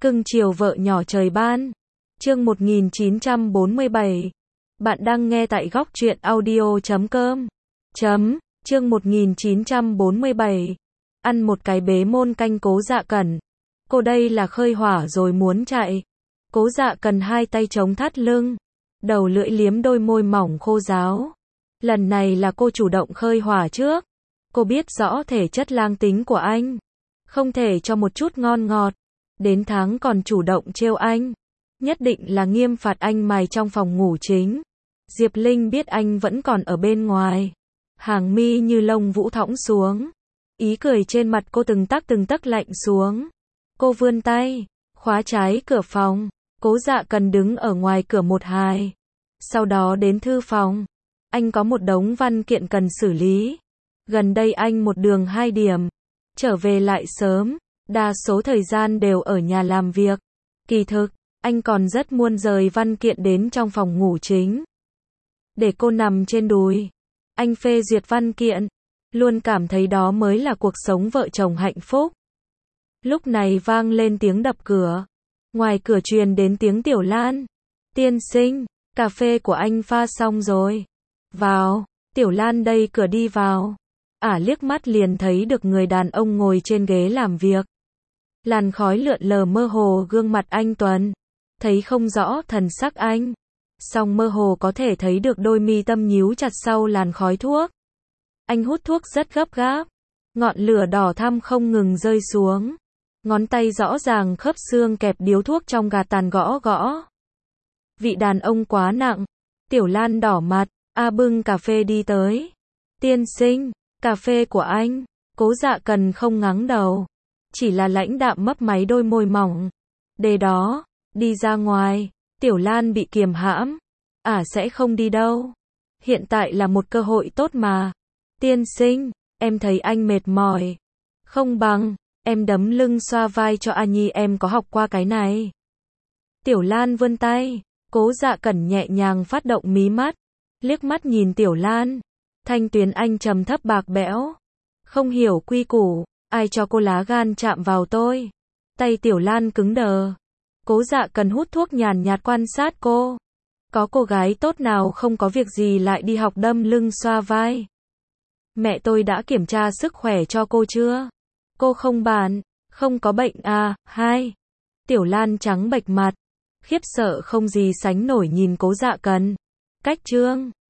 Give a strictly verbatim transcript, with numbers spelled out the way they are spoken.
Cưng chiều vợ nhỏ trời ban. Chương một nghìn chín trăm bốn mươi bảy. Bạn đang nghe tại góc truyện audio chấm com. Chấm. Chương một nghìn chín trăm bốn mươi bảy. Ăn một cái bế môn canh Cố Dạ Cẩn. Cô đây là khơi hỏa rồi muốn chạy. Cố Dạ Cẩn hai tay chống thắt lưng, đầu lưỡi liếm đôi môi mỏng khô ráo. Lần này là cô chủ động khơi hỏa trước. Cô biết rõ thể chất lang tính của anh, không thể cho một chút ngon ngọt. Đến tháng còn chủ động trêu anh, nhất định là nghiêm phạt anh mài trong phòng ngủ chính. Diệp Linh biết anh vẫn còn ở bên ngoài, hàng mi như lông vũ thõng xuống, ý cười trên mặt cô từng tắc từng tấc lạnh xuống. Cô vươn tay, khóa trái cửa phòng. Cố Dạ Cẩn đứng ở ngoài cửa một hai. Sau đó đến thư phòng. Anh có một đống văn kiện cần xử lý. Gần đây anh một đường hai điểm, trở về lại sớm, đa số thời gian đều ở nhà làm việc. Kỳ thực, anh còn rất muốn rời văn kiện đến trong phòng ngủ chính, để cô nằm trên đùi. Anh phê duyệt văn kiện, luôn cảm thấy đó mới là cuộc sống vợ chồng hạnh phúc. Lúc này vang lên tiếng đập cửa. Ngoài cửa truyền đến tiếng Tiểu Lan. Tiên sinh, cà phê của anh pha xong rồi. Vào. Tiểu Lan đẩy cửa đi vào. Ả à, liếc mắt liền thấy được người đàn ông ngồi trên ghế làm việc. Làn khói lượn lờ mơ hồ gương mặt anh tuấn, thấy không rõ thần sắc anh, song mơ hồ có thể thấy được đôi mi tâm nhíu chặt sau làn khói thuốc. Anh hút thuốc rất gấp gáp, ngọn lửa đỏ thắm không ngừng rơi xuống, ngón tay rõ ràng khớp xương kẹp điếu thuốc trong gạt tàn gõ gõ. Vị đàn ông quá nặng. Tiểu Lan đỏ mặt. A bưng cà phê đi tới. Tiên sinh, cà phê của anh. Cố Dạ Cẩn không ngắng đầu, chỉ là lãnh đạm mấp máy đôi môi mỏng. Để đó, đi ra ngoài. Tiểu Lan bị kiềm hãm. Ả à, sẽ không đi đâu. Hiện tại là một cơ hội tốt mà. Tiên sinh, em thấy anh mệt mỏi. Không bằng, em đấm lưng xoa vai cho A Nhi, em có học qua cái này. Tiểu Lan vươn tay. Cố Dạ Cẩn nhẹ nhàng phát động mí mắt, liếc mắt nhìn Tiểu Lan. Thanh tuyến anh trầm thấp bạc bẽo. Không hiểu quy củ, ai cho cô lá gan chạm vào tôi. Tay Tiểu Lan cứng đờ. Cố Dạ Cẩn hút thuốc nhàn nhạt quan sát cô. Có cô gái tốt nào không có việc gì lại đi học đâm lưng xoa vai. Mẹ tôi đã kiểm tra sức khỏe cho cô chưa? Cô không bàn, không có bệnh à? Hai. Tiểu Lan trắng bệch mặt, khiếp sợ không gì sánh nổi nhìn Cố Dạ Cẩn. Cách trương.